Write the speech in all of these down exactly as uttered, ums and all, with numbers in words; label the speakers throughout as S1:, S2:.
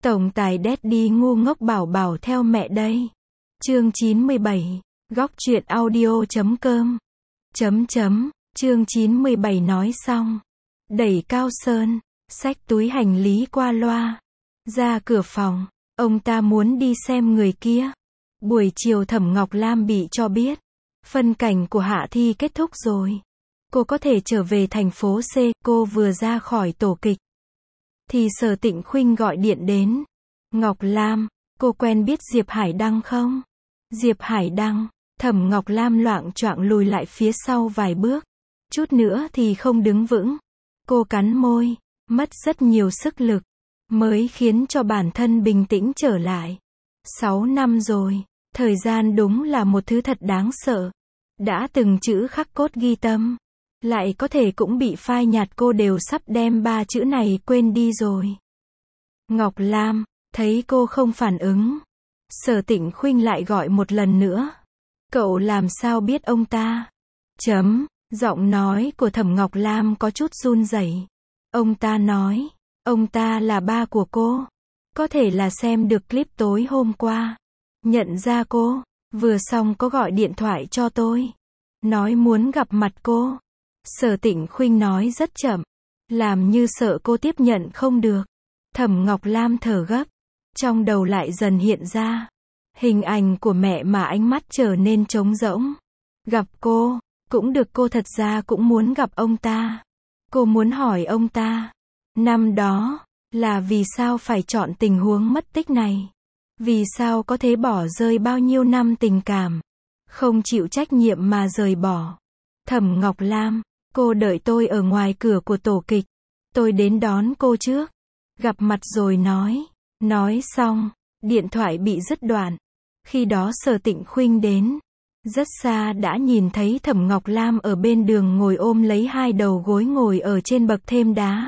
S1: Tổng tài Daddy ngu ngốc bảo bảo theo mẹ đây. Chương chín mươi bảy. Góc truyện audio chấm com. Chấm chấm. Chương chín mươi bảy nói xong. Đẩy Cao Sơn, xách túi hành lý qua loa. Ra cửa phòng, ông ta muốn đi xem người kia. Buổi chiều Thẩm Ngọc Lam bị cho biết. Phân cảnh của Hạ Thi kết thúc rồi. Cô có thể trở về thành phố C, cô vừa ra khỏi tổ kịch. Thì Sở Tịnh Khuynh gọi điện đến. Ngọc Lam, cô quen biết Diệp Hải Đăng không? Diệp Hải Đăng, Thẩm Ngọc Lam loạng choạng lùi lại phía sau vài bước. Chút nữa thì không đứng vững. Cô cắn môi, mất rất nhiều sức lực, mới khiến cho bản thân bình tĩnh trở lại. Sáu năm rồi, thời gian đúng là một thứ thật đáng sợ. Đã từng chữ khắc cốt ghi tâm, lại có thể cũng bị phai nhạt, cô đều sắp đem ba chữ này quên đi rồi. Ngọc Lam, thấy cô không phản ứng. Sở Tịnh Khuynh lại gọi một lần nữa. Cậu làm sao biết ông ta? Chấm, giọng nói của Thẩm Ngọc Lam có chút run rẩy. Ông ta nói, ông ta là ba của cô. Có thể là xem được clip tối hôm qua. Nhận ra cô, vừa xong có gọi điện thoại cho tôi. Nói muốn gặp mặt cô. Sở Tịnh Khuynh nói rất chậm, làm như sợ cô tiếp nhận không được. Thẩm Ngọc Lam thở gấp, trong đầu lại dần hiện ra hình ảnh của mẹ mà ánh mắt trở nên trống rỗng. Gặp cô, cũng được, cô thật ra cũng muốn gặp ông ta. Cô muốn hỏi ông ta, năm đó, là vì sao phải chọn tình huống mất tích này? Vì sao có thể bỏ rơi bao nhiêu năm tình cảm, không chịu trách nhiệm mà rời bỏ? Thẩm Ngọc Lam, cô đợi tôi ở ngoài cửa của tổ kịch. Tôi đến đón cô trước. Gặp mặt rồi nói. Nói xong, điện thoại bị đứt đoạn. Khi đó Sở Tịnh Khuynh đến. Rất xa đã nhìn thấy Thẩm Ngọc Lam ở bên đường ngồi ôm lấy hai đầu gối ngồi ở trên bậc thềm đá.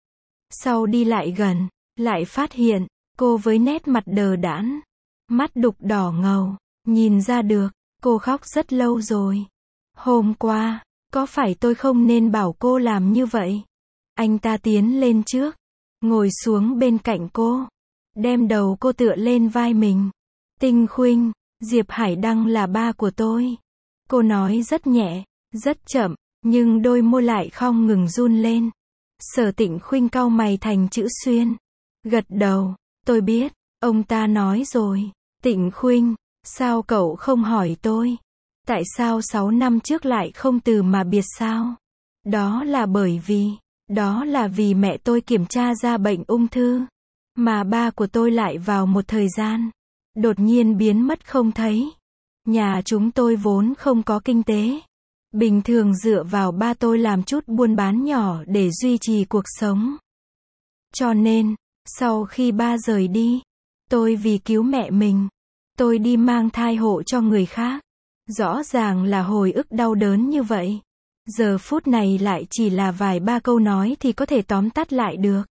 S1: Sau đi lại gần, lại phát hiện, cô với nét mặt đờ đẫn, mắt đục đỏ ngầu, nhìn ra được, cô khóc rất lâu rồi. Hôm qua, có phải tôi không nên bảo cô làm như vậy? Anh ta tiến lên trước, ngồi xuống bên cạnh cô, đem đầu cô tựa lên vai mình. Tinh Khuynh, Diệp Hải Đăng là ba của tôi. Cô nói rất nhẹ, rất chậm, nhưng đôi môi lại không ngừng run lên. Sở Tịnh Khuynh cau mày thành chữ xuyên. Gật đầu, tôi biết, ông ta nói rồi. Tịnh Khuynh, sao cậu không hỏi tôi? Tại sao sáu năm trước lại không từ mà biệt sao? Đó là bởi vì, đó là vì mẹ tôi kiểm tra ra bệnh ung thư. Mà ba của tôi lại vào một thời gian, đột nhiên biến mất không thấy. Nhà chúng tôi vốn không có kinh tế. Bình thường dựa vào ba tôi làm chút buôn bán nhỏ để duy trì cuộc sống. Cho nên, sau khi ba rời đi, tôi vì cứu mẹ mình, tôi đi mang thai hộ cho người khác. Rõ ràng là hồi ức đau đớn như vậy. Giờ phút này lại chỉ là vài ba câu nói thì có thể tóm tắt lại được.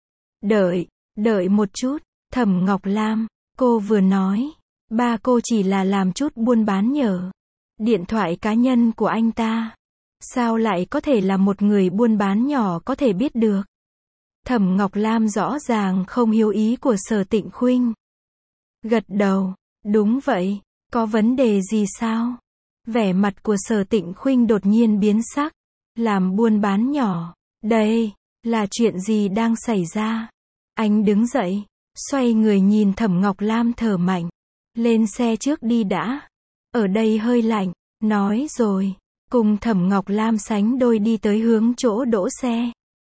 S1: Đợi, đợi một chút, Thẩm Ngọc Lam, cô vừa nói, ba cô chỉ là làm chút buôn bán nhở. Điện thoại cá nhân của anh ta, sao lại có thể là một người buôn bán nhỏ có thể biết được? Thẩm Ngọc Lam rõ ràng không hiểu ý của Sở Tịnh Khuynh. Gật đầu, đúng vậy, có vấn đề gì sao? Vẻ mặt của Sở Tịnh Khuynh đột nhiên biến sắc. Làm buôn bán nhỏ, đây, là chuyện gì đang xảy ra? Anh đứng dậy, xoay người nhìn Thẩm Ngọc Lam thở mạnh. Lên xe trước đi đã. Ở đây hơi lạnh, nói rồi, cùng Thẩm Ngọc Lam sánh đôi đi tới hướng chỗ đỗ xe.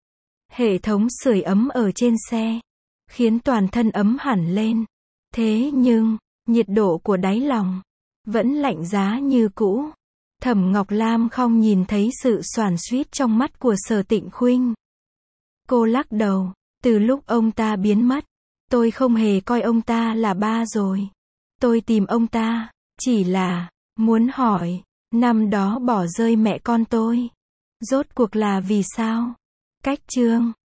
S1: Hệ thống sưởi ấm ở trên xe, khiến toàn thân ấm hẳn lên. Thế nhưng, nhiệt độ của đáy lòng, vẫn lạnh giá như cũ. Thẩm Ngọc Lam không nhìn thấy sự xoàn xuýt trong mắt của Sở Tịnh Khuynh. Cô lắc đầu, từ lúc ông ta biến mất, tôi không hề coi ông ta là ba rồi. Tôi tìm ông ta, chỉ là, muốn hỏi, năm đó bỏ rơi mẹ con tôi. Rốt cuộc là vì sao? Cách chương